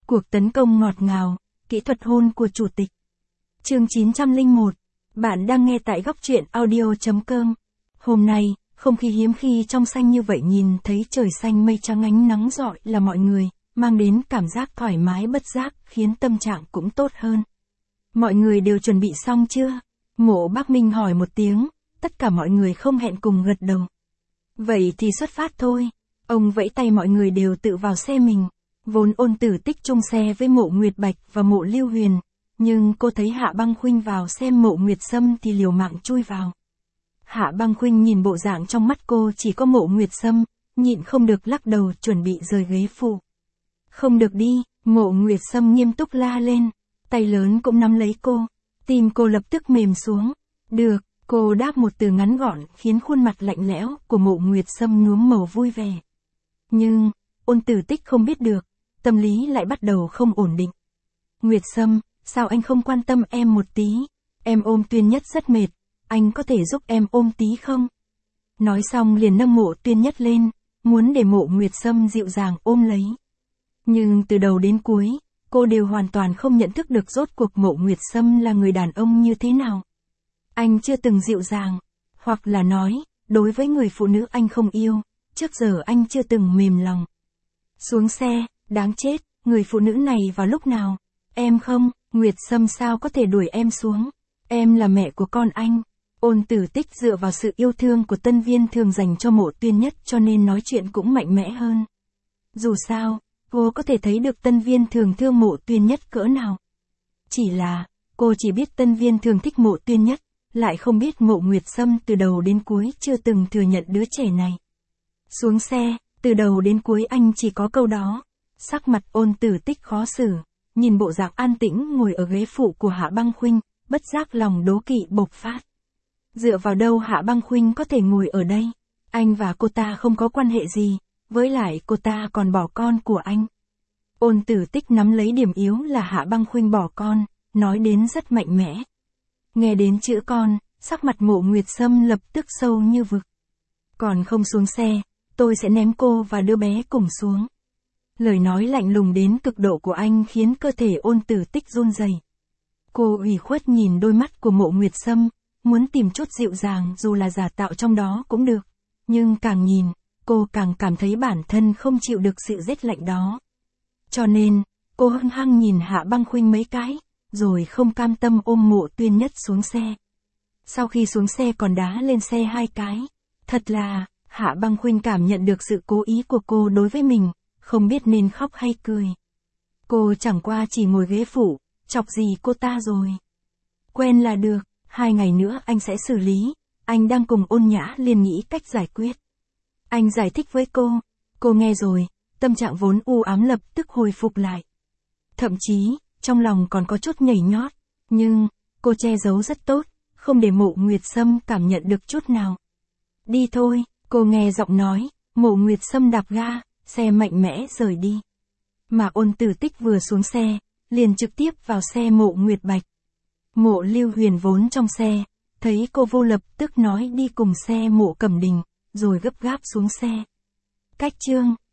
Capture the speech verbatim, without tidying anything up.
Cuộc tấn công ngọt ngào, kỹ thuật hôn của chủ tịch. Chương chín trăm lẻ một. Bạn đang nghe tại góc truyện audio chấm com. Hôm nay, không khí hiếm khi trong xanh như vậy, nhìn thấy trời xanh mây trắng ánh nắng rọi là mọi người, mang đến cảm giác thoải mái bất giác, khiến tâm trạng cũng tốt hơn. Mọi người đều chuẩn bị xong chưa? Mộ Bác Minh hỏi một tiếng, tất cả mọi người không hẹn cùng gật đầu. Vậy thì xuất phát thôi. Ông vẫy tay mọi người đều tự vào xe mình. Vốn Ôn Tử Tích chung xe với Mộ Nguyệt Bạch và Mộ Lưu Huyền, nhưng cô thấy Hạ Băng Khuynh vào xem Mộ Nguyệt Sâm thì liều mạng chui vào. Hạ Băng Khuynh nhìn bộ dạng trong mắt cô chỉ có Mộ Nguyệt Sâm, nhịn không được lắc đầu chuẩn bị rời ghế phụ. Không được đi, Mộ Nguyệt Sâm nghiêm túc la lên, tay lớn cũng nắm lấy cô, tim cô lập tức mềm xuống. Được, cô đáp một từ ngắn gọn khiến khuôn mặt lạnh lẽo của Mộ Nguyệt Sâm nhuốm màu vui vẻ. Nhưng, Ôn Tử Tích không biết được, tâm lý lại bắt đầu không ổn định. Nguyệt Sâm, sao anh không quan tâm em một tí? Em ôm Tuyên Nhất rất mệt, anh có thể giúp em ôm tí không? Nói xong liền nâng Mộ Tuyên Nhất lên, muốn để Mộ Nguyệt Sâm dịu dàng ôm lấy. Nhưng từ đầu đến cuối, cô đều hoàn toàn không nhận thức được rốt cuộc Mộ Nguyệt Sâm là người đàn ông như thế nào. Anh chưa từng dịu dàng, hoặc là nói, đối với người phụ nữ anh không yêu, trước giờ anh chưa từng mềm lòng. Xuống xe, đáng chết, người phụ nữ này vào lúc nào? Em không, Nguyệt Sâm sao có thể đuổi em xuống? Em là mẹ của con anh. Ôn Tử Tích dựa vào sự yêu thương của Tân Viên thường dành cho Mộ Tuyên Nhất cho nên nói chuyện cũng mạnh mẽ hơn. Dù sao, cô có thể thấy được Tân Viên thường thương Mộ Tuyên Nhất cỡ nào. Chỉ là, cô chỉ biết Tân Viên thường thích Mộ Tuyên Nhất, lại không biết Mộ Nguyệt Sâm từ đầu đến cuối chưa từng thừa nhận đứa trẻ này. Xuống xe, từ đầu đến cuối anh chỉ có câu đó. Sắc mặt Ôn Tử Tích khó xử, nhìn bộ dạng an tĩnh ngồi ở ghế phụ của Hạ Băng Khuynh, bất giác lòng đố kỵ bộc phát. Dựa vào đâu Hạ Băng Khuynh có thể ngồi ở đây? Anh và cô ta không có quan hệ gì, với lại cô ta còn bỏ con của anh. Ôn Tử Tích nắm lấy điểm yếu là Hạ Băng Khuynh bỏ con, nói đến rất mạnh mẽ. Nghe đến chữ con, sắc mặt Mộ Nguyệt Sâm lập tức sâu như vực. Còn không xuống xe, tôi sẽ ném cô và đứa bé cùng xuống. Lời nói lạnh lùng đến cực độ của anh khiến cơ thể Ôn Tử Tích run rẩy. Cô ủy khuất nhìn đôi mắt của Mộ Nguyệt Sâm, muốn tìm chút dịu dàng dù là giả tạo trong đó cũng được. Nhưng càng nhìn, cô càng cảm thấy bản thân không chịu được sự rét lạnh đó. Cho nên, cô hung hăng nhìn Hạ Băng Khuynh mấy cái, rồi không cam tâm ôm Mộ Tuyên Nhất xuống xe. Sau khi xuống xe còn đá lên xe hai cái. Thật là, Hạ Băng Khuynh cảm nhận được sự cố ý của cô đối với mình, không biết nên khóc hay cười. Cô chẳng qua chỉ ngồi ghế phụ, chọc gì cô ta rồi. Quen là được, hai ngày nữa anh sẽ xử lý, anh đang cùng Ôn Nhã liền nghĩ cách giải quyết. Anh giải thích với cô, cô nghe rồi, tâm trạng vốn u ám lập tức hồi phục lại. Thậm chí, trong lòng còn có chút nhảy nhót, nhưng, cô che giấu rất tốt, không để Mộ Nguyệt Sâm cảm nhận được chút nào. Đi thôi, cô nghe giọng nói, Mộ Nguyệt Sâm đạp ga, xe mạnh mẽ rời đi. Mà Ôn Tử Tích vừa xuống xe, liền trực tiếp vào xe Mộ Nguyệt Bạch. Mộ Lưu Huyền vốn trong xe, thấy cô vô lập tức nói đi cùng xe Mộ Cẩm Đình, rồi gấp gáp xuống xe. Cách chương